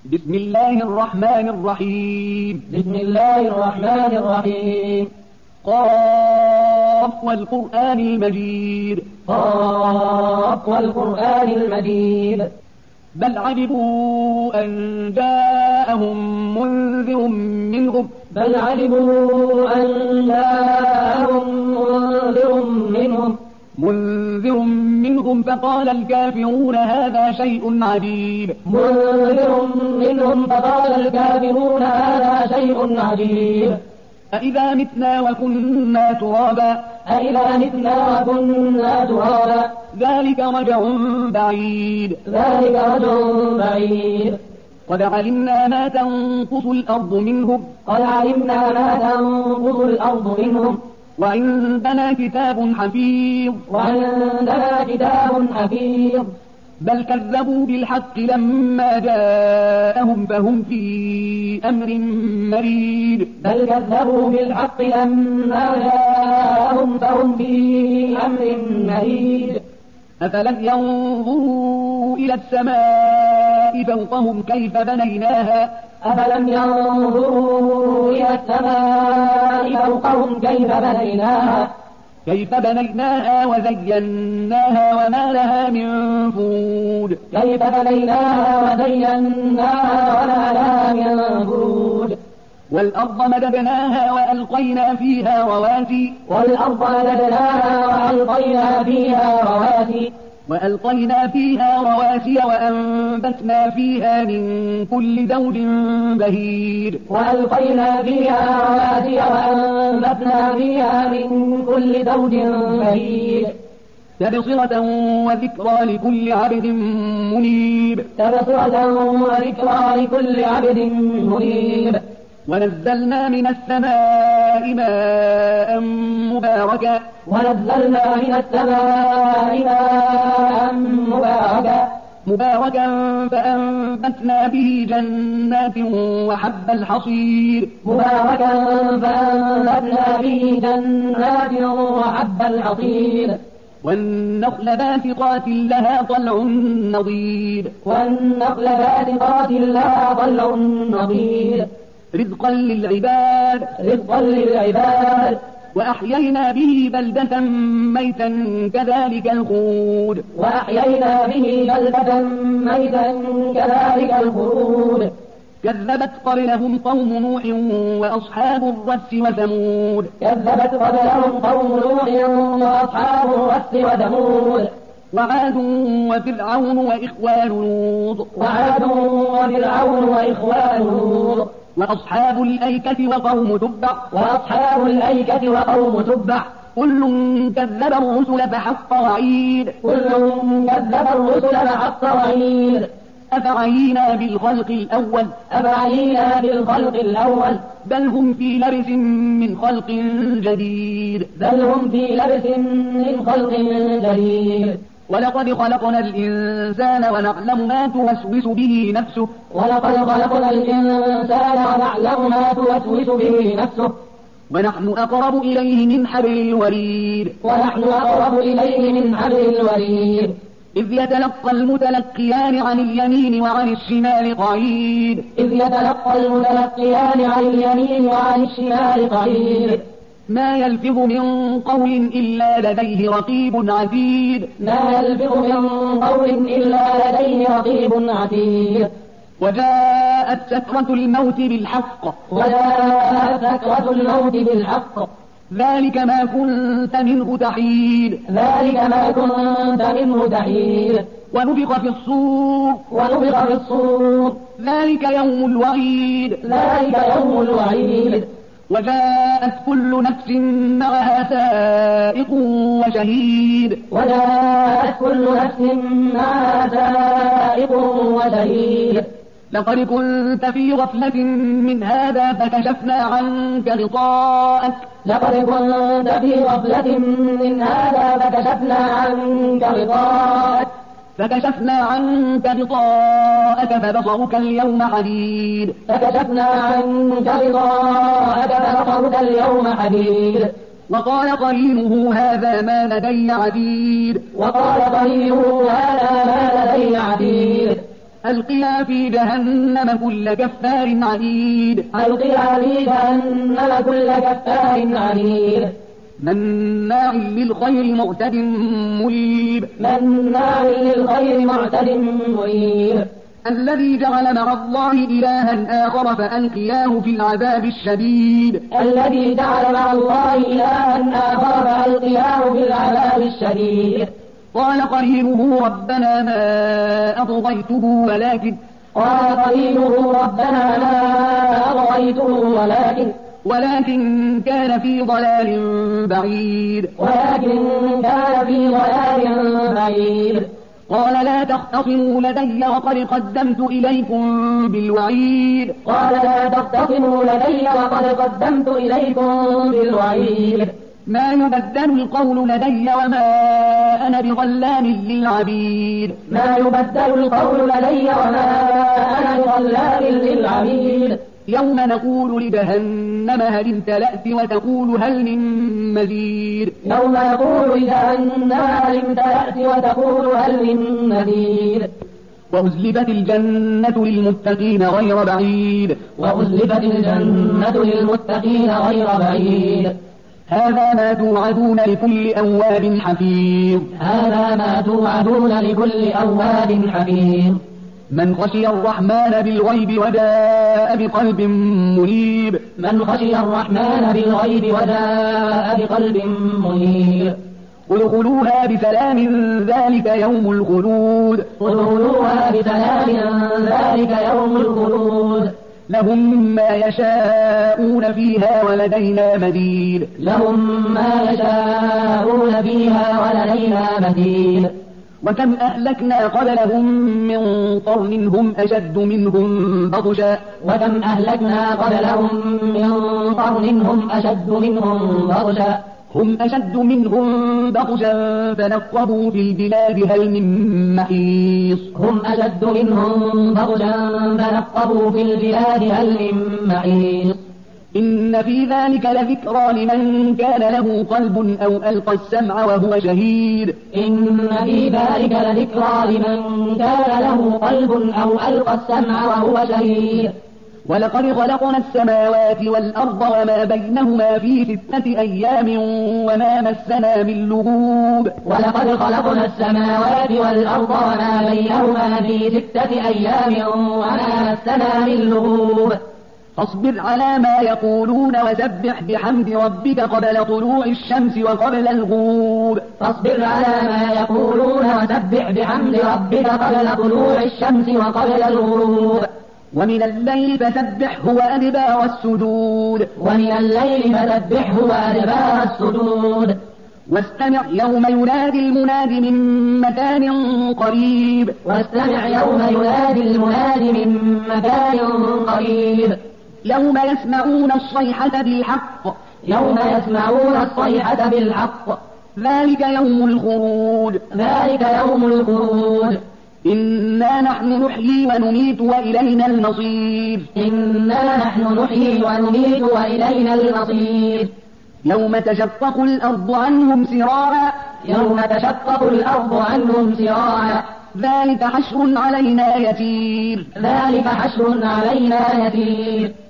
بسم الله الرحمن الرحيم. بسم الله الرحمن الرحيم. قاف والقرآن المجيد. قاف والقرآن المجيد. بل عجبوا أن جاءهم منذر منهم. بل عجبوا أن جاءهم منذر منهم فقال الكافرون هذا شيء عجيب. منذر منهم فقال الكافرون هذا شيء عجيب. أإذا متنا وكنا ترابا. أإذا متنا وكنا ترابا. ذلك رجع بعيد. ذلك رجع بعيد. قد علمنا ما تنقص الأرض منهم. قد علمنا ما تنقص الأرض منهم. وعندنا كتاب حفيظ. وعندنا كتاب حفيظ. بل كذبوا بالحق لما جاءهم فهم في أمر مريد. بل كذبوا بالحق لما جاءهم فهم في أمر مريد. أفلم ينظروا إلى السماء فوقهم كيف بنيناها. أفلم ينظروا إلى السماء فوقهم كيف بنيناها وزيناها وما لها من فروج. كيف بنيناها وزيناها وما لها من فروج. والأرض مددناها وألقينا فيها رواسي. والأرض مددناها وألقينا فيها رواسي وأنبتنا فيها من كل زوج بهيج. وألقينا فيها رواسي وأنبتنا فيها من كل زوج بهيج. تبصرة وذكرى لكل عبد منيب. تبصرة وذكرى لكل عبد منيب. ونزلنا من السماء ماء مباركا. ونزلنا من السماء ماء مباركا فأنبتنا به جنات وحب الحصيد. مباركا فأنبتنا به جنات وحب الحصيد. والنخل باسقات لها طلع نضيد. والنخل باسقات لها طلع نضيد. رزقا للعباد. رزقا للعباد. وأحيينا به بلدة ميتا كذلك الخروج. وأحيينا به بلدة ميتا كذلك الخروج. كذبت قبلهم قوم نوح وأصحاب الرس وثمود. كذبت قبلهم قوم نوح وأصحاب الرس وثمود. وعاد وفرعون وإخوان لوط. وعاد وفرعون وإخوان لوط. وأصحاب الأيكة وقوم تبع. وأصحاب الأيكة وقوم تبع. كل كذب الرسل فحق وعيد. كل كذب الرسل فحق وعيد. أفعينا بالخلق الأول. أفعينا بالخلق الأول. بل هم في لبس من خلق جديد. بل هم في لبس من خلق جديد. ولقد خلقنا الإنسان ونعلم ما توسوس به نفسه. ولقد خلقنا الإنسان ونعلم ما توسوس به نفسه. ونحن أقرب إليه من حبل الوريد. ونحن أقرب إليه من حبل الوريد. إذ يتلقى المتلقيان عن اليمين وعن الشمال قعيد. إذ يتلقى المتلقيان عن اليمين وعن الشمال قعيد. ما يلفظ من قول إلا لديه رقيب عتيد. ما يلفظ من قول إلا لديه رقيب عتيد. وجاءت سكرة الموت بالحق. وجاءت سكرة الموت بالحق. ذلك ما كنت منه تحيد. ذلك ما كنت منه تحيد. ونفخ في الصور. ونفخ في الصور. ذلك يوم الوعيد. ذلك يوم الوعيد. وجاءت كل نفس معها سائق وشهيد. وجاءت كل نفس معها سائق وشهيد. لقد كنت في غفلة من هذا فكشفنا عنك غطاءك. لقد كنت في غفلة من هذا فكشفنا عنك غطاءك فبصرك اليوم حديد. فكشفنا عنك غطاءك فبصرك اليوم حديد. وقال قرينه هذا ما لدي عتيد. وقال قرينه هذا ما لدي عتيد. ألقيا في جهنم كل كفار عنيد ألقيا في جهنم كل كفار عنيد مناع للخير معتد مريب مناع للخير معتد مريب الذي جعل مع الله إلها آخر فألقياه في العذاب الشديد الذي جعل مع الله إلها آخر فألقياه في العذاب الشديد قال قرينه ربنا ما أطغيته ولكن كان في ضلال بعيد قال لا تختصموا لدي وقد قدمت إليكم بالوعيد ما يبدل القول لدي وما أنا بظلام للعبيد يوم نقول لجهنم هل امتلأت وتقول هل من مزيد وأزلفت الجنة للمتقين غير بعيد هذا ما توعدون لكل أواب حفيظ من خشي الرحمن بالغيب وجاء بقلب منيب ادخلوها بسلام ذلك يوم الخلود لهم ما يشاءون فيها ولدينا مزيد وكم أهلكنا قبلهم من قرن هم أشد منهم بطشا فنقبوا في البلاد هل من محيص إن في ذلك لذكرى لمن كان له قلب أو ألقى السمع وهو شهيد ولقد خلقنا السماوات والأرض وما بينهما في 6 أيام وما مسنا من لغوب فاصبر على ما يقولون وسبح بحمد ربك قبل طلوع الشمس وقبل الغروب ومن الليل فسبحه وأدبار السجود واستمع يوم ينادي المناد من مكان قريب يوم يسمعون الصيحة بالحق ذلك يوم الخروج إنا نحن نحيي ونميت وإلينا المصير يوم تشقق الأرض عنهم سراعا ذلك حشر علينا يسير